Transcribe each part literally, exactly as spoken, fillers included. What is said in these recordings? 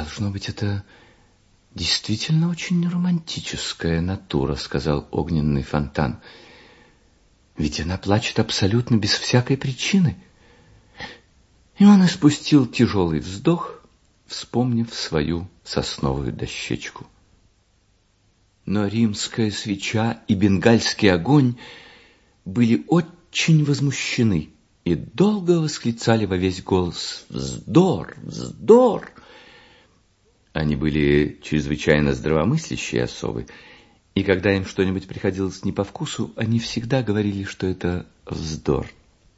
Должно быть, это действительно очень романтическая натура, сказал огненный фонтан. Ведь она плачет абсолютно без всякой причины. И он испустил тяжелый вздох, вспомнив свою сосновую дощечку. Но римская свеча и бенгальский огонь были очень возмущены и долго восклицали во весь голос: «Вздор! Вздор!» Они были чрезвычайно здравомыслящие особы, и когда им что-нибудь приходилось не по вкусу, они всегда говорили, что это вздор.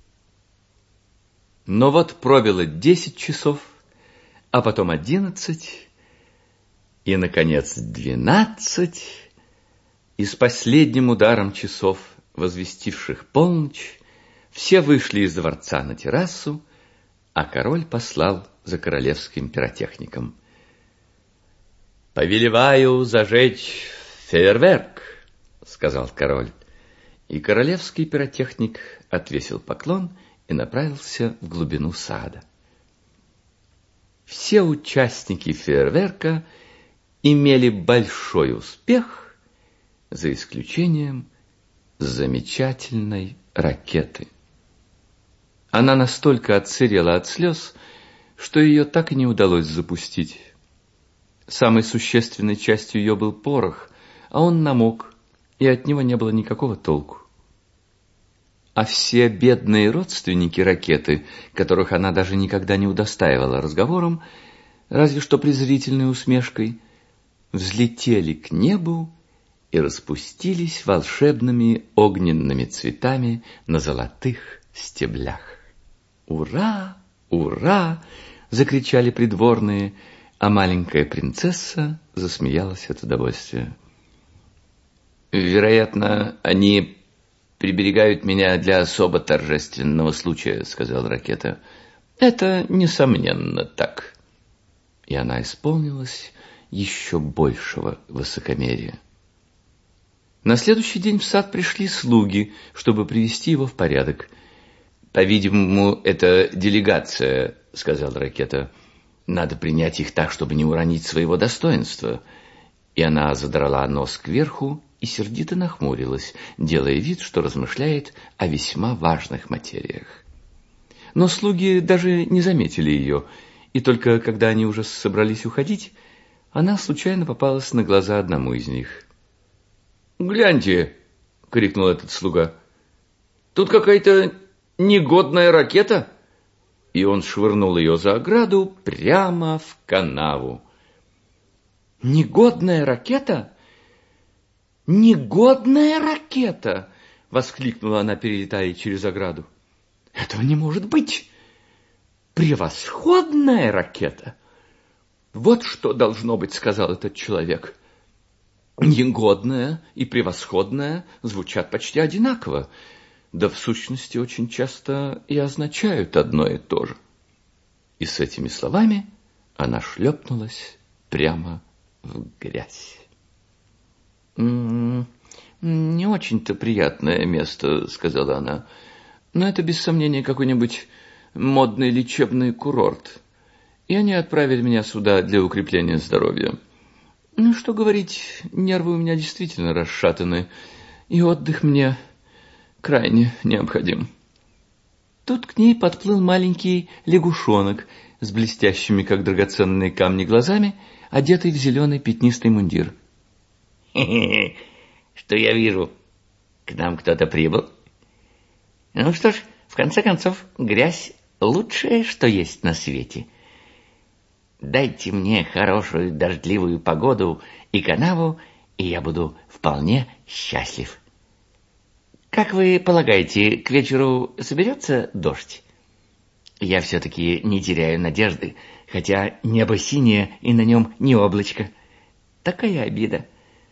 Но вот пробило десять часов, а потом одиннадцать, и, наконец, двенадцать, и с последним ударом часов, возвестивших полночь, все вышли из дворца на террасу, а король послал за королевским пиротехником. «Повелеваю зажечь фейерверк», — сказал король, и королевский пиротехник отвесил поклон и направился в глубину сада. Все участники фейерверка имели большой успех, за исключением замечательной ракеты. Она настолько отсырела от слез, что ее так и не удалось запустить. Самой существенной частью ее был порох, а он намок, и от него не было никакого толку. А все бедные родственники ракеты, которых она даже никогда не удостаивала разговором, разве что презрительной усмешкой, взлетели к небу и распустились волшебными огненными цветами на золотых стеблях. «Ура! Ура!» — закричали придворные, а маленькая принцесса засмеялась от удовольствия. «Вероятно, они приберегают меня для особо торжественного случая», — сказал ракета. «Это, несомненно, так». И она исполнилась еще большего высокомерия. На следующий день в сад пришли слуги, чтобы привести его в порядок. «По-видимому, это делегация», — сказал ракета. «Надо принять их так, чтобы не уронить своего достоинства». И она задрала нос кверху и сердито нахмурилась, делая вид, что размышляет о весьма важных материях. Но слуги даже не заметили ее, и только когда они уже собрались уходить, она случайно попалась на глаза одному из них. «Гляньте!» — крикнул этот слуга. «Тут какая-то негодная ракета!» И он швырнул ее за ограду прямо в канаву. «Негодная ракета? Негодная ракета!» — воскликнула она, перелетая через ограду. «Этого не может быть! Превосходная ракета! Вот что должно быть, — сказал этот человек. Негодная и превосходная звучат почти одинаково, да в сущности очень часто и означают одно и то же». И с этими словами она шлепнулась прямо в грязь. «М-м, «Не очень-то приятное место, — сказала она, — но это без сомнения какой-нибудь модный лечебный курорт, и они отправили меня сюда для укрепления здоровья. Ну, что говорить, нервы у меня действительно расшатаны, и отдых мне крайне необходим». Тут к ней подплыл маленький лягушонок с блестящими, как драгоценные камни, глазами, одетый в зеленый пятнистый мундир. «Хе-хе, что я вижу? К нам кто-то прибыл? Ну что ж, в конце концов, грязь — лучшее, что есть на свете. Дайте мне хорошую дождливую погоду и канаву, и я буду вполне счастлив. Как вы полагаете, к вечеру соберется дождь? Я все-таки не теряю надежды, хотя небо синее и на нем не облачко. Такая обида».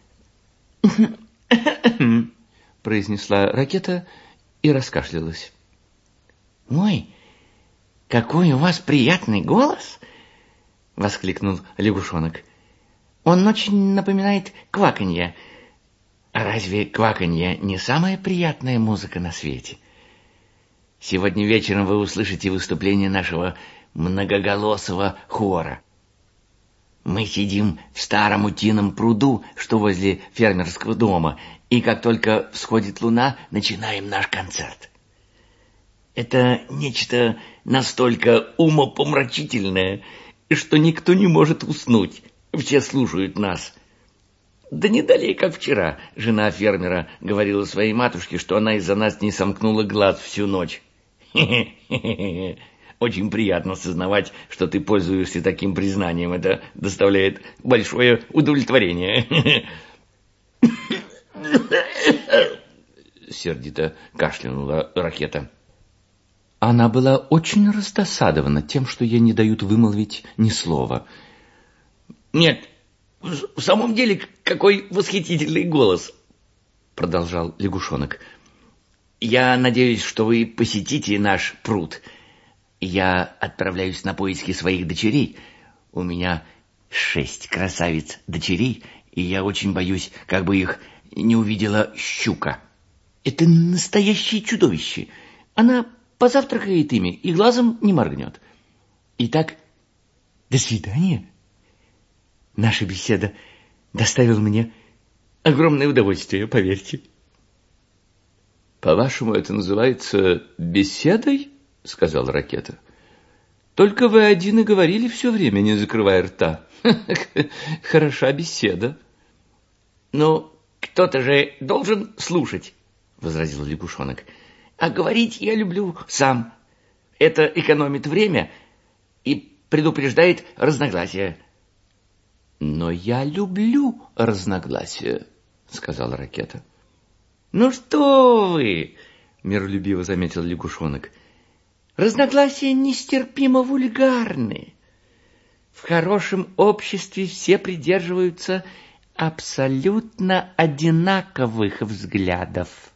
произнесла ракета и раскашлялась. «Ой, какой у вас приятный голос!» — воскликнул лягушонок. «Он очень напоминает кваканье. А разве кваканье не самая приятная музыка на свете? Сегодня вечером вы услышите выступление нашего многоголосого хора». Мы сидим в старом утином пруду, что возле фермерского дома, и как только всходит луна, начинаем наш концерт. Это нечто настолько умопомрачительное, что никто не может уснуть. Все слушают нас. Да не далее, как вчера, жена фермера говорила своей матушке, что она из-за нас не сомкнула глаз всю ночь. Хе-хе-хе. Очень приятно сознавать, что ты пользуешься таким признанием. Это доставляет большое удовлетворение. Сердито кашлянула Ракета. Она была очень раздосадована тем, что ей не дают вымолвить ни слова. «Нет, в самом деле, какой восхитительный голос!» продолжал лягушонок. «Я надеюсь, что вы посетите наш пруд. Я отправляюсь на поиски своих дочерей. У меня шесть красавиц-дочерей, и я очень боюсь, как бы их не увидела щука. Это настоящее чудовище. Она позавтракает ими и глазом не моргнет. Итак, до свидания. Наша беседа доставила мне огромное удовольствие, поверьте». «По-вашему, это называется беседой?» — сказал Ракета. «Только вы один и говорили все время, не закрывая рта. Хороша беседа». «Ну, кто-то же должен слушать», — возразил лягушонок. «А говорить я люблю сам. Это экономит время и предупреждает разногласия». «Но я люблю разногласия», — сказала Ракета. «Ну что вы!» — миролюбиво заметил лягушонок. «Разногласия нестерпимо вульгарны. В хорошем обществе все придерживаются абсолютно одинаковых взглядов.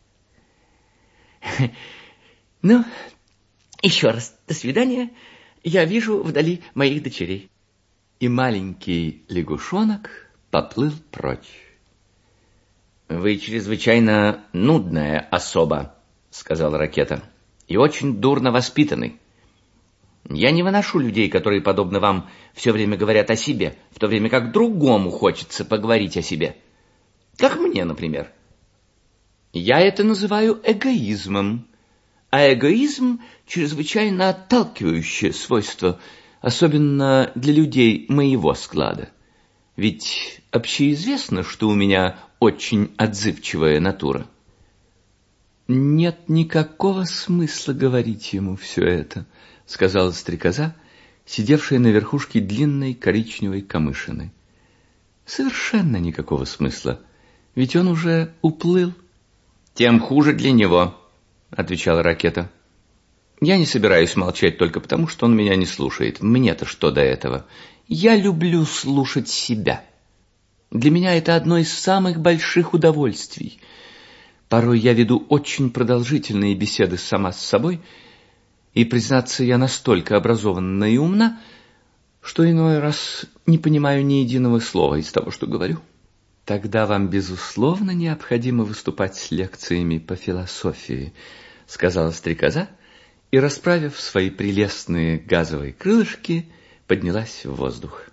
Ну, еще раз до свидания. Я вижу вдали моих дочерей». И маленький лягушонок поплыл прочь. «Вы чрезвычайно нудная особа», — сказала Ракета, — «и очень дурно воспитанный. Я не выношу людей, которые, подобно вам, все время говорят о себе, в то время как другому хочется поговорить о себе. Как мне, например. Я это называю эгоизмом, а эгоизм — чрезвычайно отталкивающее свойство, особенно для людей моего склада. Ведь общеизвестно, что у меня очень отзывчивая натура». «Нет никакого смысла говорить ему все это», — сказала стрекоза, сидевшая на верхушке длинной коричневой камышины. «Совершенно никакого смысла, ведь он уже уплыл». «Тем хуже для него», — отвечала Ракета. «Я не собираюсь молчать только потому, что он меня не слушает. Мне-то что до этого? Я люблю слушать себя. Для меня это одно из самых больших удовольствий. Порой я веду очень продолжительные беседы сама с собой, и, признаться, я настолько образованна и умна, что иной раз не понимаю ни единого слова из того, что говорю. Тогда вам, безусловно, необходимо выступать с лекциями по философии», — сказала стрекоза, и, расправив свои прелестные газовые крылышки, поднялась в воздух.